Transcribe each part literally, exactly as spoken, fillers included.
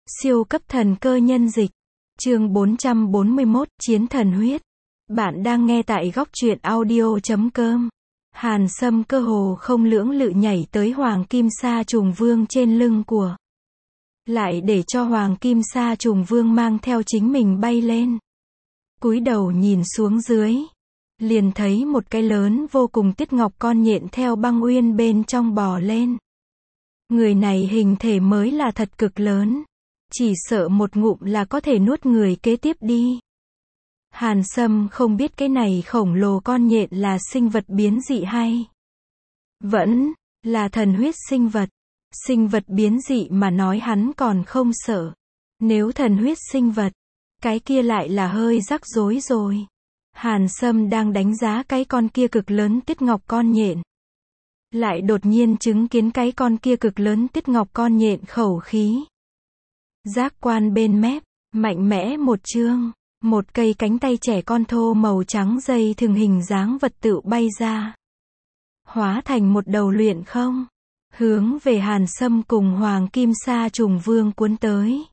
Siêu cấp thần cơ nhân dịch. Chương bốn trăm bốn mươi mốt, Chiến thần huyết. Bạn đang nghe tại góc truyện audio chấm com. Hàn Sâm cơ hồ không lưỡng lự nhảy tới Hoàng Kim Sa Trùng Vương trên lưng của. Lại để cho Hoàng Kim Sa Trùng Vương mang theo chính mình bay lên. Cúi đầu nhìn xuống dưới. Liền thấy một cái lớn vô cùng tiết ngọc con nhện theo băng uyên bên trong bò lên. Người này hình thể mới là thật cực lớn. Chỉ sợ một ngụm là có thể nuốt người kế tiếp đi. Hàn Sâm không biết cái này khổng lồ con nhện là sinh vật biến dị hay vẫn là thần huyết sinh vật. Sinh vật biến dị mà nói hắn còn không sợ. Nếu thần huyết sinh vật, cái kia lại là hơi rắc rối rồi. Hàn Sâm đang đánh giá cái con kia cực lớn tiết ngọc con nhện. Lại đột nhiên chứng kiến cái con kia cực lớn tiết ngọc con nhện khẩu khí. Giác quan bên mép, mạnh mẽ một chương, một cây cánh tay trẻ con thô màu trắng dây thường hình dáng vật tự bay ra. Hóa thành một đầu luyện không, hướng về Hàn Sâm cùng Hoàng Kim Sa Trùng Vương cuốn tới.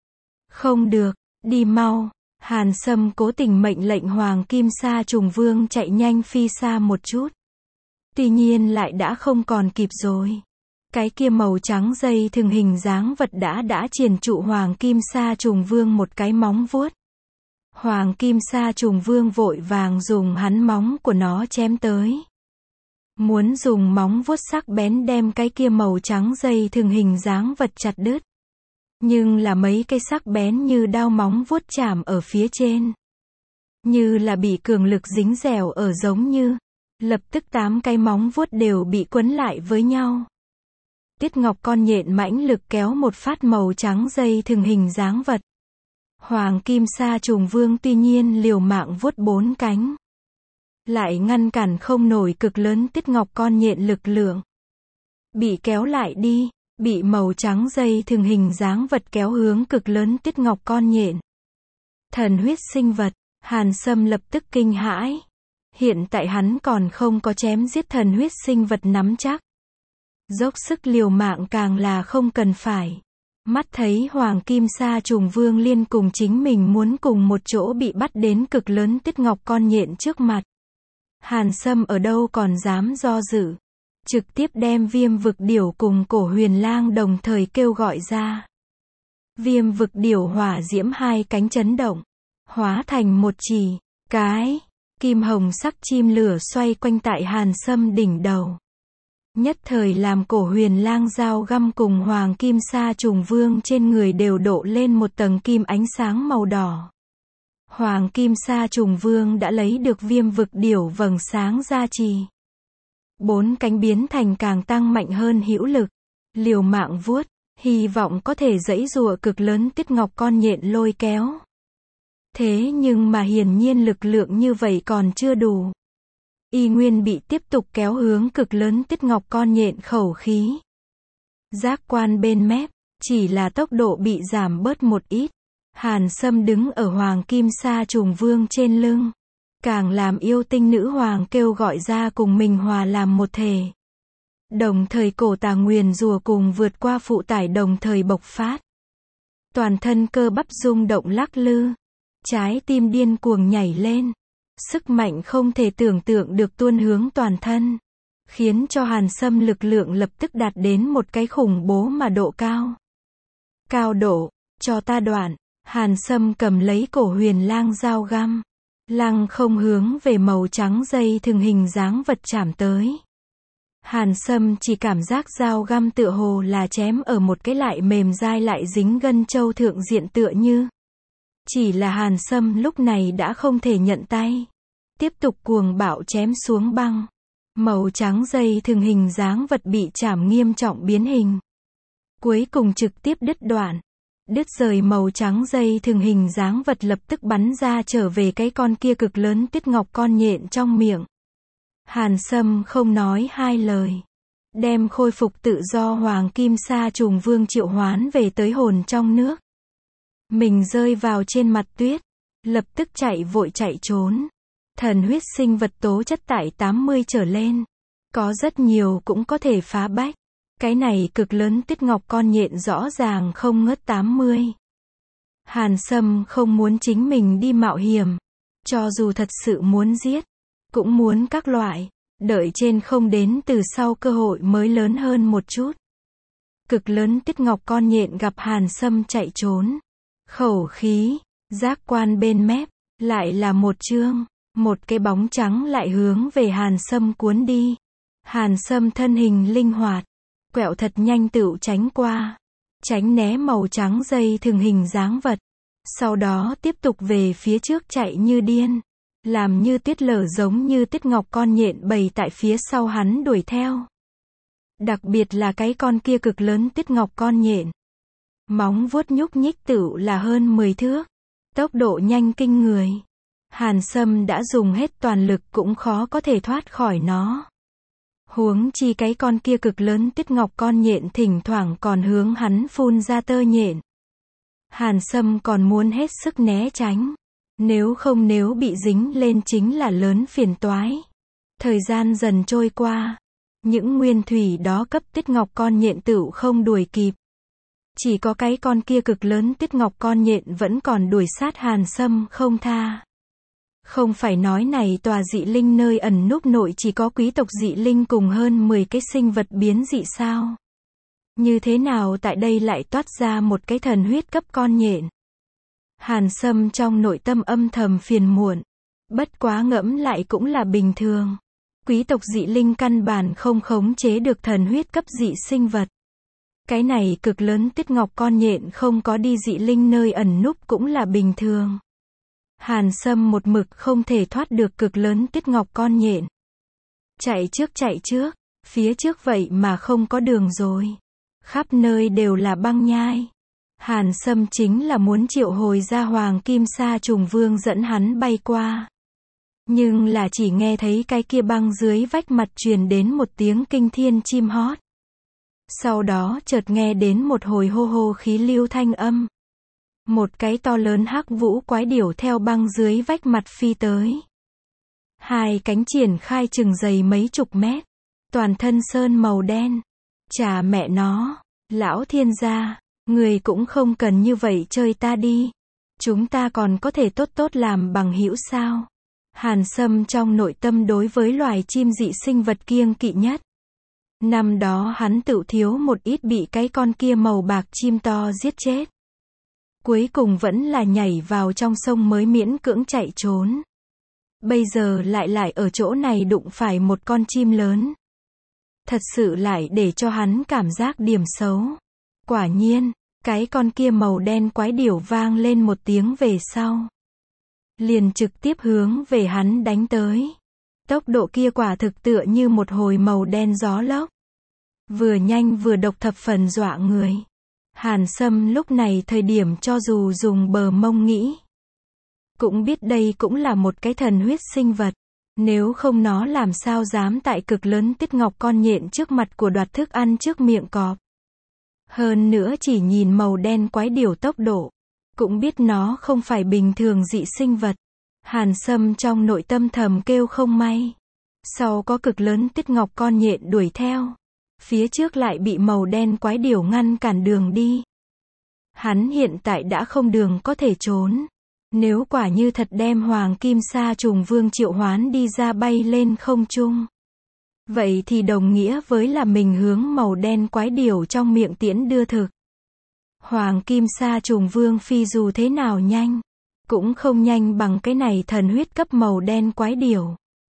Không được, đi mau. Hàn Sâm cố tình mệnh lệnh Hoàng Kim Sa Trùng Vương chạy nhanh phi xa một chút. Tuy nhiên lại đã không còn kịp rồi. Cái kia màu trắng dây thường hình dáng vật đã đã triền trụ Hoàng Kim Sa Trùng Vương một cái móng vuốt. Hoàng Kim Sa Trùng Vương vội vàng dùng hắn móng của nó chém tới. Muốn dùng móng vuốt sắc bén đem cái kia màu trắng dây thường hình dáng vật chặt đứt. Nhưng là mấy cái sắc bén như đao móng vuốt chạm ở phía trên. Như là bị cường lực dính dẻo ở giống như. Lập tức tám cái móng vuốt đều bị quấn lại với nhau. Tiết ngọc con nhện mãnh lực kéo một phát màu trắng dây thường hình dáng vật. Hoàng Kim Sa Trùng Vương tuy nhiên liều mạng vuốt bốn cánh. Lại ngăn cản không nổi cực lớn tiết ngọc con nhện lực lượng. Bị kéo lại đi, bị màu trắng dây thường hình dáng vật kéo hướng cực lớn tiết ngọc con nhện. Thần huyết sinh vật, Hàn Sâm lập tức kinh hãi. Hiện tại hắn còn không có chém giết thần huyết sinh vật nắm chắc. Dốc sức liều mạng càng là không cần phải. Mắt thấy Hoàng Kim Sa Trùng Vương liên cùng chính mình muốn cùng một chỗ bị bắt đến cực lớn tiết ngọc con nhện trước mặt. Hàn Sâm ở đâu còn dám do dự. Trực tiếp đem Viêm Vực Điểu cùng Cổ Huyền Lang đồng thời kêu gọi ra. Viêm Vực Điểu hỏa diễm hai cánh chấn động. Hóa thành một chỉ, cái, kim hồng sắc chim lửa xoay quanh tại Hàn Sâm đỉnh đầu. Nhất thời làm Cổ Huyền Lang dao găm cùng Hoàng Kim Sa Trùng Vương trên người đều đổ lên một tầng kim ánh sáng màu đỏ. Hoàng Kim Sa Trùng Vương đã lấy được Viêm Vực Điểu vầng sáng gia trì. Bốn cánh biến thành càng tăng mạnh hơn hữu lực. Liều mạng vuốt, hy vọng có thể giãy giụa cực lớn tiết ngọc con nhện lôi kéo. Thế nhưng mà hiển nhiên lực lượng như vậy còn chưa đủ. Y nguyên bị tiếp tục kéo hướng cực lớn tiết ngọc con nhện khẩu khí. Giác quan bên mép, chỉ là tốc độ bị giảm bớt một ít. Hàn Sâm đứng ở Hoàng Kim Sa Trùng Vương trên lưng. Càng làm yêu tinh nữ hoàng kêu gọi ra cùng mình hòa làm một thể. Đồng thời cổ tà nguyền rùa cùng vượt qua phụ tải đồng thời bộc phát. Toàn thân cơ bắp rung động lắc lư. Trái tim điên cuồng nhảy lên. Sức mạnh không thể tưởng tượng được tuôn hướng toàn thân. Khiến cho Hàn Sâm lực lượng lập tức đạt đến một cái khủng bố mà độ cao. Cao độ, cho ta đoạn. Hàn Sâm cầm lấy Cổ Huyền Lang dao găm. Lăng không hướng về màu trắng dây thường hình dáng vật chạm tới. Hàn Sâm chỉ cảm giác dao găm tựa hồ là chém ở một cái lại mềm dai lại dính gân châu thượng diện tựa như. Chỉ là Hàn Sâm lúc này đã không thể nhận tay. Tiếp tục cuồng bạo chém xuống băng. Màu trắng dây thường hình dáng vật bị chạm nghiêm trọng biến hình. Cuối cùng trực tiếp đứt đoạn. Đứt rời màu trắng dây thường hình dáng vật lập tức bắn ra trở về cái con kia cực lớn tiết ngọc con nhện trong miệng. Hàn Sâm không nói hai lời. Đem khôi phục tự do Hoàng Kim Sa Trùng Vương triệu hoán về tới hồn trong nước. Mình rơi vào trên mặt tuyết. Lập tức chạy vội chạy trốn. Thần huyết sinh vật tố chất tại tám mươi trở lên. Có rất nhiều cũng có thể phá bách. Cái này cực lớn tiết ngọc con nhện rõ ràng không ngớt tám mươi. Hàn Sâm không muốn chính mình đi mạo hiểm. Cho dù thật sự muốn giết, cũng muốn các loại, đợi trên không đến từ sau cơ hội mới lớn hơn một chút. Cực lớn tiết ngọc con nhện gặp Hàn Sâm chạy trốn. Khẩu khí, giác quan bên mép, lại là một chương, một cái bóng trắng lại hướng về Hàn Sâm cuốn đi. Hàn Sâm thân hình linh hoạt, quẹo thật nhanh tựu tránh qua, tránh né màu trắng dây thường hình dáng vật. Sau đó tiếp tục về phía trước chạy như điên, làm như tuyết lở giống như tiết ngọc con nhện bầy tại phía sau hắn đuổi theo. Đặc biệt là cái con kia cực lớn tiết ngọc con nhện. Móng vuốt nhúc nhích tựu là hơn mười thước. Tốc độ nhanh kinh người. Hàn Sâm đã dùng hết toàn lực cũng khó có thể thoát khỏi nó. Huống chi cái con kia cực lớn tiết ngọc con nhện thỉnh thoảng còn hướng hắn phun ra tơ nhện. Hàn Sâm còn muốn hết sức né tránh. Nếu không nếu bị dính lên chính là lớn phiền toái. Thời gian dần trôi qua. Những nguyên thủy đó cấp tiết ngọc con nhện tựu không đuổi kịp. Chỉ có cái con kia cực lớn tiết ngọc con nhện vẫn còn đuổi sát Hàn Sâm không tha. Không phải nói này tòa dị linh nơi ẩn núp nội chỉ có quý tộc dị linh cùng hơn mười cái sinh vật biến dị sao? Như thế nào tại đây lại toát ra một cái thần huyết cấp con nhện? Hàn Sâm trong nội tâm âm thầm phiền muộn. Bất quá ngẫm lại cũng là bình thường. Quý tộc dị linh căn bản không khống chế được thần huyết cấp dị sinh vật. Cái này cực lớn tiết ngọc con nhện không có đi dị linh nơi ẩn núp cũng là bình thường. Hàn Sâm một mực không thể thoát được cực lớn tiết ngọc con nhện. Chạy trước chạy trước, phía trước vậy mà không có đường rồi. Khắp nơi đều là băng nhai. Hàn Sâm chính là muốn triệu hồi ra Hoàng Kim Sa Trùng Vương dẫn hắn bay qua. Nhưng là chỉ nghe thấy cái kia băng dưới vách mặt truyền đến một tiếng kinh thiên chim hót. Sau đó chợt nghe đến một hồi hô hô khí lưu thanh âm. Một cái to lớn hắc vũ quái điểu theo băng dưới vách mặt phi tới. Hai cánh triển khai chừng dày mấy chục mét. Toàn thân sơn màu đen. Chà mẹ nó, lão thiên gia, người cũng không cần như vậy chơi ta đi. Chúng ta còn có thể tốt tốt làm bằng hữu sao? Hàn Sâm trong nội tâm đối với loài chim dị sinh vật kiêng kỵ nhất. Năm đó hắn tự thiếu một ít bị cái con kia màu bạc chim to giết chết. Cuối cùng vẫn là nhảy vào trong sông mới miễn cưỡng chạy trốn. Bây giờ lại lại ở chỗ này đụng phải một con chim lớn. Thật sự lại để cho hắn cảm giác điểm xấu. Quả nhiên, cái con kia màu đen quái điểu vang lên một tiếng về sau. Liền trực tiếp hướng về hắn đánh tới. Tốc độ kia quả thực tựa như một hồi màu đen gió lốc. Vừa nhanh vừa độc thập phần dọa người. Hàn Sâm lúc này thời điểm cho dù dùng bờ mông nghĩ. Cũng biết đây cũng là một cái thần huyết sinh vật. Nếu không nó làm sao dám tại cực lớn tiết ngọc con nhện trước mặt của đoạt thức ăn trước miệng cọp. Hơn nữa chỉ nhìn màu đen quái điểu tốc độ. Cũng biết nó không phải bình thường dị sinh vật. Hàn Sâm trong nội tâm thầm kêu không may. Sau có cực lớn tiết ngọc con nhện đuổi theo. Phía trước lại bị màu đen quái điểu ngăn cản đường đi. Hắn hiện tại đã không đường có thể trốn. Nếu quả như thật đem Hoàng Kim Sa Trùng Vương triệu hoán đi ra bay lên không trung. Vậy thì đồng nghĩa với là mình hướng màu đen quái điểu trong miệng tiễn đưa thực. Hoàng Kim Sa Trùng Vương phi dù thế nào nhanh, cũng không nhanh bằng cái này thần huyết cấp màu đen quái điểu.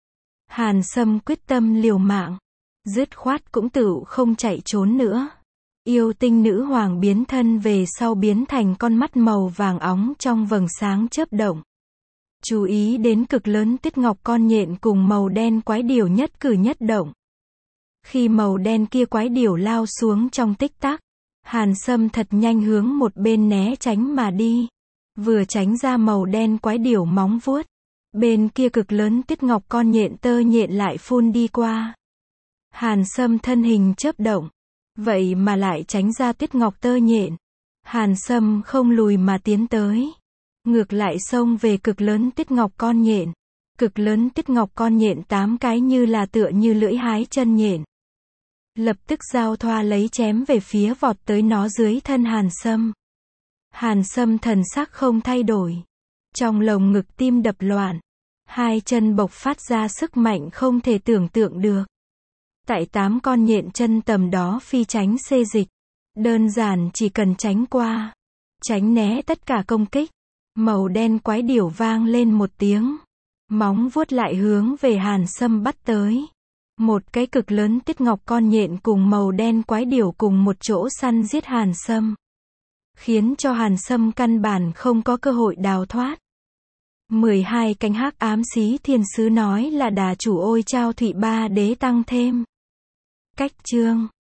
Hàn Sâm quyết tâm liều mạng, dứt khoát cũng tự không chạy trốn nữa. Yêu tinh nữ hoàng biến thân về sau biến thành con mắt màu vàng óng trong vầng sáng chớp động. Chú ý đến cực lớn tiết ngọc con nhện cùng màu đen quái điểu nhất cử nhất động. Khi màu đen kia quái điểu lao xuống trong tích tắc, Hàn Sâm thật nhanh hướng một bên né tránh mà đi. Vừa tránh ra màu đen quái điểu móng vuốt. Bên kia cực lớn tiết ngọc con nhện tơ nhện lại phun đi qua. Hàn Sâm thân hình chớp động. Vậy mà lại tránh ra tiết ngọc tơ nhện. Hàn Sâm không lùi mà tiến tới. Ngược lại xông về cực lớn tiết ngọc con nhện. Cực lớn tiết ngọc con nhện tám cái như là tựa như lưỡi hái chân nhện. lập tức giao thoa lấy chém về phía vọt tới nó dưới thân Hàn Sâm. Hàn Sâm thần sắc không thay đổi. Trong lồng ngực tim đập loạn. Hai chân bộc phát ra sức mạnh không thể tưởng tượng được. Tại tám con nhện chân tầm đó phi tránh xê dịch. Đơn giản chỉ cần tránh qua. Tránh né tất cả công kích. Màu đen quái điểu vang lên một tiếng. Móng vuốt lại hướng về Hàn Sâm bắt tới. Một cái cực lớn tiết ngọc con nhện cùng màu đen quái điểu cùng một chỗ săn giết Hàn Sâm. Khiến cho Hàn Sâm căn bản không có cơ hội đào thoát. mười hai cánh hắc ám xí thiên sứ nói là đà chủ ôi trao thụy ba đế tăng thêm. Cách chương